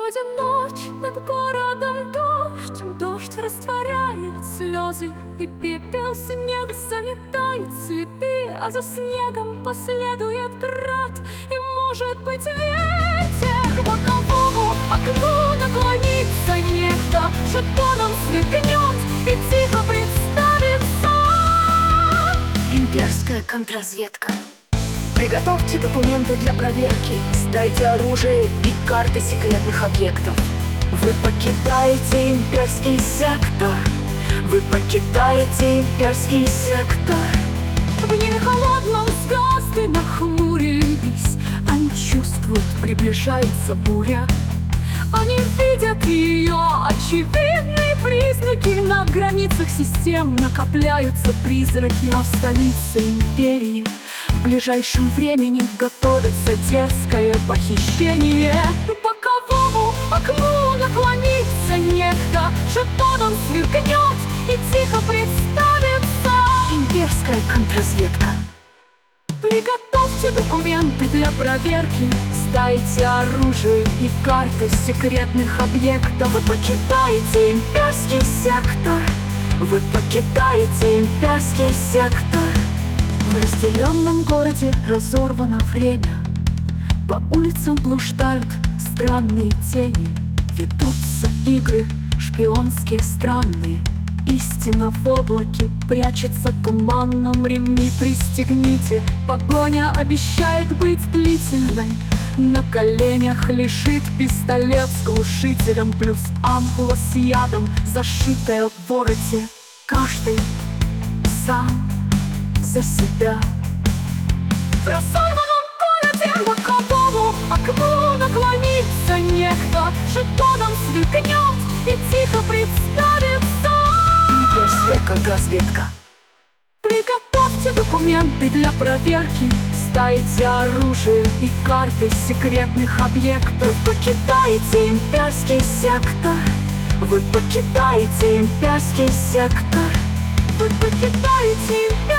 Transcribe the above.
приходит ночь, над городом дождь. Дождь растворяет слезы, и пепел снег заметает цветы. А за снегом последует град, и, может быть, ветер. К боковому окну наклонится некто, жетоном сверкнет и тихо представится. Имперская контрразведка. Приготовьте документы для проверки, сдайте оружие и карты секретных объектов. Вы покидаете имперский сектор. Вы покидаете имперский сектор. В небе холодном звезды нахмурились. Они чувствуют, приближается буря. Они видят ее очевидные признаки. На границах систем накопляются призраки. Но в столице империи в ближайшем времени готовится дерзкое похищение. К боковому окну наклонится некто, жетоном сверкнет и тихо представится. Имперская контрразведка. Приготовьте документы для проверки, сдайте оружие и карты секретных объектов. Вы покидаете имперский сектор. Вы покидаете имперский сектор. В разделенном городе разорвано время. По улицам блуждают странные тени. Ведутся игры шпионские странные. Истина в облаке прячется туманном. Ремни пристегните, погоня обещает быть длительной. На коленях лежит пистолет с глушителем, плюс ампула с ядом, зашитая в вороте. Каждый сам за себя. В разорванном городе к боковому окну наклонится некто, жетоном сверкнет и тихо представится. Имперская контрразведка. Приготовьте документы для проверки, сдайте оружие и карты секретных объектов. Вы покидаете имперский сектор. Вы покидаете имперский сектор. Вы покидаете имперский